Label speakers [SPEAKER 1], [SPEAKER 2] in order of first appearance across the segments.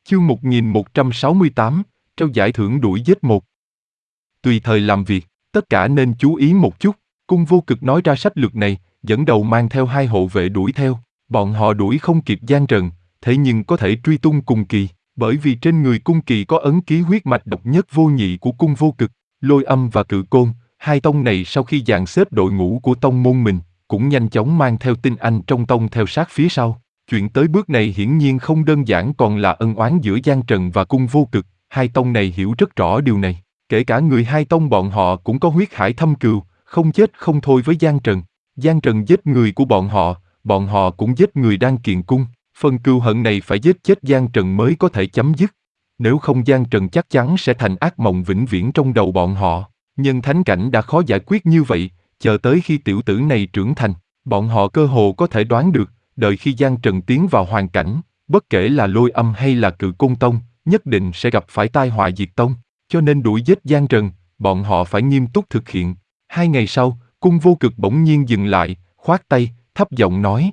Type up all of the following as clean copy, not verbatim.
[SPEAKER 1] Chương 1168, trao giải thưởng đuổi giết một. Tùy thời làm việc, tất cả nên chú ý một chút. Cung Vô Cực nói ra sách lược này, dẫn đầu mang theo 2 hộ vệ đuổi theo. Bọn họ đuổi không kịp Giang Trần, thế nhưng có thể truy tung Cung Kỳ, bởi vì trên người Cung Kỳ có ấn ký huyết mạch độc nhất vô nhị của Cung Vô Cực. Lôi Âm và Cự Côn, 2 tông này sau khi dàn xếp đội ngũ của tông môn mình, cũng nhanh chóng mang theo tinh anh trong tông theo sát phía sau. Chuyện tới bước này hiển nhiên không đơn giản còn là ân oán giữa Giang Trần và Cung Vô Cực, 2 tông này hiểu rất rõ điều này. Kể cả người 2 tông bọn họ cũng có huyết hải thâm cừu, không chết không thôi với Giang Trần. Giang Trần giết người của bọn họ cũng giết người đang kiện cung. Phần cừu hận này phải giết chết Giang Trần mới có thể chấm dứt. Nếu không Giang Trần chắc chắn sẽ thành ác mộng vĩnh viễn trong đầu bọn họ. Nhưng thánh cảnh đã khó giải quyết như vậy, chờ tới khi tiểu tử này trưởng thành, bọn họ cơ hồ có thể đoán được, đợi khi Giang Trần tiến vào hoàn cảnh, bất kể là Lôi Âm hay là Cự Côn tông, nhất định sẽ gặp phải tai họa diệt tông. Cho nên đuổi giết Giang Trần, bọn họ phải nghiêm túc thực hiện. 2 ngày sau, Cung Vô Cực bỗng nhiên dừng lại, khoát tay, thấp giọng nói: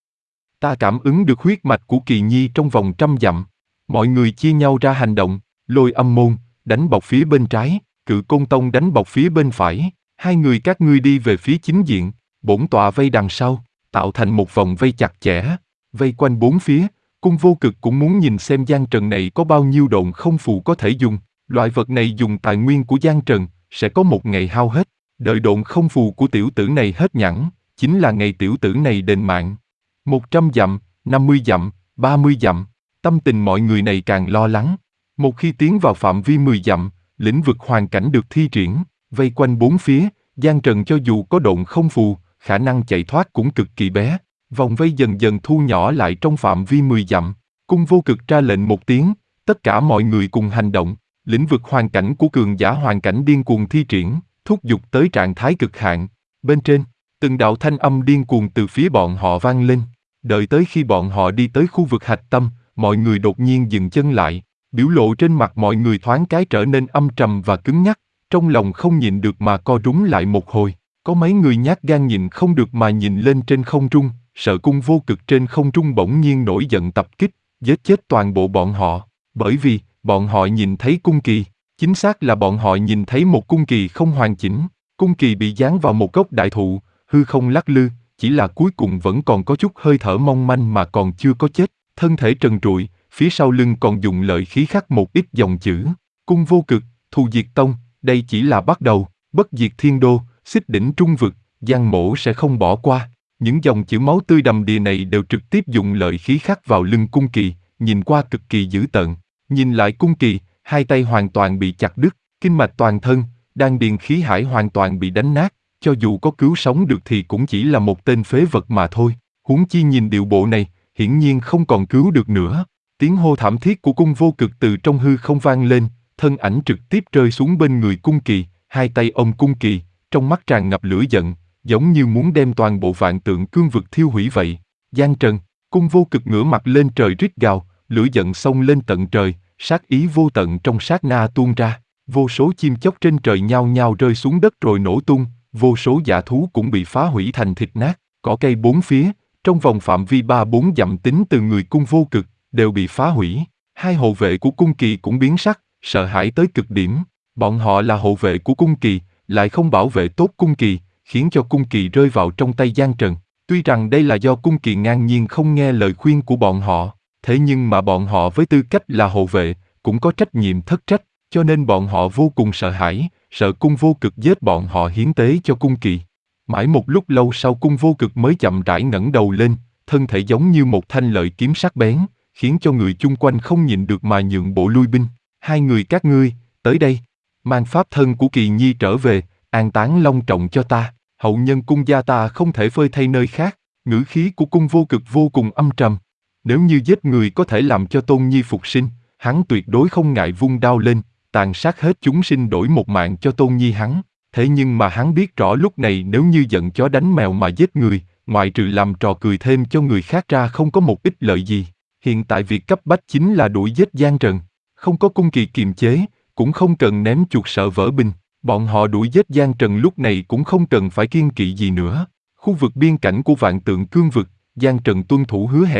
[SPEAKER 1] Ta cảm ứng được huyết mạch của Kỳ Nhi trong vòng 100 dặm. Mọi người chia nhau ra hành động. Lôi Âm môn đánh bọc phía bên trái, Cự Côn tông đánh bọc phía bên phải. 2 người các ngươi đi về phía chính diện, bổn tọa vây đằng sau, tạo thành một vòng vây chặt chẽ, vây quanh 4 phía. Cung Vô Cực cũng muốn nhìn xem Giang Trần này có bao nhiêu độn không phù có thể dùng. Loại vật này dùng tài nguyên của Giang Trần, sẽ có một ngày hao hết. Đợi độn không phù của tiểu tử này hết nhẵn, chính là ngày tiểu tử này đền mạng. 100 dặm, 50 dặm, 30 dặm, tâm tình mọi người này càng lo lắng. Một khi tiến vào phạm vi 10 dặm, lĩnh vực hoàn cảnh được thi triển, vây quanh 4 phía, Giang Trần cho dù có độn không phù, khả năng chạy thoát cũng cực kỳ bé. Vòng vây dần dần thu nhỏ lại trong phạm vi 10 dặm. Cung Vô Cực ra lệnh một tiếng, tất cả mọi người cùng hành động. Lĩnh vực hoàn cảnh của cường giả hoàn cảnh điên cuồng thi triển, thúc giục tới trạng thái cực hạn. Bên trên, từng đạo thanh âm điên cuồng từ phía bọn họ vang lên. Đợi tới khi bọn họ đi tới khu vực hạch tâm, mọi người đột nhiên dừng chân lại. Biểu lộ trên mặt mọi người thoáng cái trở nên âm trầm và cứng nhắc, trong lòng không nhịn được mà co rúm lại một hồi. Có mấy người nhát gan nhịn không được mà nhìn lên trên không trung, sợ Cung Vô Cực trên không trung bỗng nhiên nổi giận tập kích, giết chết toàn bộ bọn họ. Bởi vì, bọn họ nhìn thấy cung kỳ, chính xác là bọn họ nhìn thấy một cung kỳ không hoàn chỉnh. Cung kỳ bị dán vào một gốc đại thụ, hư không lắc lư, chỉ là cuối cùng vẫn còn có chút hơi thở mong manh mà còn chưa có chết. Thân thể trần trụi, phía sau lưng còn dùng lợi khí khắc một ít dòng chữ. Cung Vô Cực, thù diệt tông, đây chỉ là bắt đầu, bất diệt thiên đô, xích đỉnh trung vực, Giang mỗ sẽ không bỏ qua. Những dòng chữ máu tươi đầm đìa này đều trực tiếp dùng lợi khí khắc vào lưng cung kỳ, nhìn qua cực kỳ dữ tợn. Nhìn lại cung kỳ, 2 tay hoàn toàn bị chặt đứt, kinh mạch toàn thân, đan điền khí hải hoàn toàn bị đánh nát, cho dù có cứu sống được thì cũng chỉ là một tên phế vật mà thôi. Huống chi nhìn điệu bộ này, hiển nhiên không còn cứu được nữa. Tiếng hô thảm thiết của Cung Vô Cực từ trong hư không vang lên, thân ảnh trực tiếp rơi xuống bên người cung kỳ, 2 tay ôm cung kỳ, trong mắt tràn ngập lửa giận, giống như muốn đem toàn bộ vạn tượng cương vực thiêu hủy vậy. Giang Trần, Cung Vô Cực ngửa mặt lên trời rít gào, lửa giận xông lên tận trời, sát ý vô tận trong sát na tuôn ra. Vô số chim chóc trên trời nhao nhao rơi xuống đất rồi nổ tung, vô số dã thú cũng bị phá hủy thành thịt nát, cỏ cây 4 phía, trong vòng phạm vi 3-4 dặm tính từ người Cung Vô Cực, đều bị phá hủy. 2 hộ vệ của cung kỳ cũng biến sắc, sợ hãi tới cực điểm. Bọn họ là hộ vệ của cung kỳ, lại không bảo vệ tốt cung kỳ, khiến cho cung kỳ rơi vào trong tay Giang Trần. Tuy rằng đây là do cung kỳ ngang nhiên không nghe lời khuyên của bọn họ, thế nhưng mà bọn họ với tư cách là hộ vệ, cũng có trách nhiệm thất trách, cho nên bọn họ vô cùng sợ hãi, sợ Cung Vô Cực giết bọn họ hiến tế cho cung kỳ. Mãi một lúc lâu sau Cung Vô Cực mới chậm rãi ngẩng đầu lên, thân thể giống như một thanh lợi kiếm sắc bén, khiến cho người chung quanh không nhịn được mà nhượng bộ lui binh. 2 người các ngươi, tới đây, mang pháp thân của Kỳ Nhi trở về, an táng long trọng cho ta, hậu nhân cung gia ta không thể phơi thay nơi khác. Ngữ khí của Cung Vô Cực vô cùng âm trầm. Nếu như giết người có thể làm cho Tôn Nhi phục sinh, hắn tuyệt đối không ngại vung đao lên, tàn sát hết chúng sinh đổi một mạng cho Tôn Nhi hắn. Thế nhưng mà hắn biết rõ lúc này nếu như giận chó đánh mèo mà giết người, ngoại trừ làm trò cười thêm cho người khác ra không có một ích lợi gì. Hiện tại việc cấp bách chính là đuổi giết Giang Trần. Không có cung kỳ kiềm chế, cũng không cần ném chuột sợ vỡ bình. Bọn họ đuổi giết Giang Trần lúc này cũng không cần phải kiêng kỵ gì nữa. Khu vực biên cảnh của vạn tượng cương vực, Giang Trần tuân thủ hứa hẹn,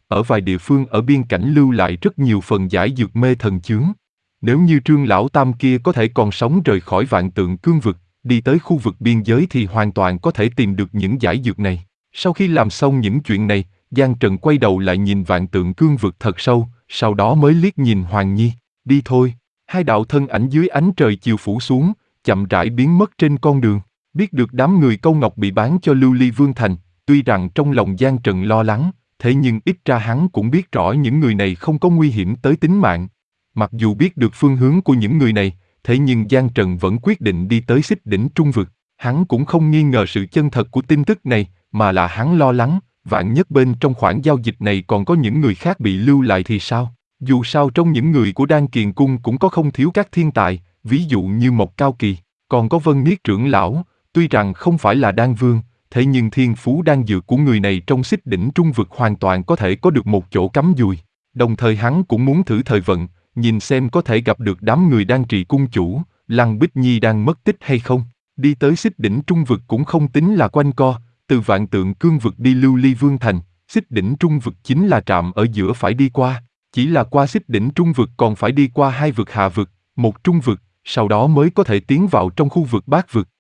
[SPEAKER 1] ở vài địa phương ở biên cảnh lưu lại rất nhiều phần giải dược mê thần chướng. Nếu như Trương Lão Tam kia có thể còn sống rời khỏi Vạn Tượng Cương vực, đi tới khu vực biên giới thì hoàn toàn có thể tìm được những giải dược này. Sau khi làm xong những chuyện này, Giang Trần quay đầu lại nhìn Vạn Tượng Cương vực thật sâu, sau đó mới liếc nhìn Hoàng Nhi. Đi thôi. Hai đạo thân ảnh dưới ánh trời chiều phủ xuống, chậm rãi biến mất trên con đường. Biết được đám người Câu Ngọc bị bán cho Lưu Ly Vương Thành, tuy rằng trong lòng Giang Trần lo lắng, thế nhưng ít ra hắn cũng biết rõ những người này không có nguy hiểm tới tính mạng. Mặc dù biết được phương hướng của những người này, thế nhưng Giang Trần vẫn quyết định đi tới Xích Đỉnh Trung Vực. Hắn cũng không nghi ngờ sự chân thật của tin tức này, mà là hắn lo lắng, vạn nhất bên trong khoản giao dịch này còn có những người khác bị lưu lại thì sao? Dù sao trong những người của Đan Kiền Cung cũng có không thiếu các thiên tài, ví dụ như Mộc Cao Kỳ, còn có Vân Niết trưởng lão, tuy rằng không phải là đan vương, thế nhưng thiên phú đan dược của người này trong Xích Đỉnh Trung Vực hoàn toàn có thể có được một chỗ cắm dùi. Đồng thời hắn cũng muốn thử thời vận, nhìn xem có thể gặp được đám người đang trị cung chủ, Lăng Bích Nhi đang mất tích hay không. Đi tới Xích Đỉnh Trung Vực cũng không tính là quanh co, từ Vạn Tượng Cương Vực đi Lưu Ly Vương Thành, Xích Đỉnh Trung Vực chính là trạm ở giữa phải đi qua. Chỉ là qua Xích Đỉnh Trung Vực còn phải đi qua hai vực hạ vực, một trung vực, sau đó mới có thể tiến vào trong khu vực bát vực.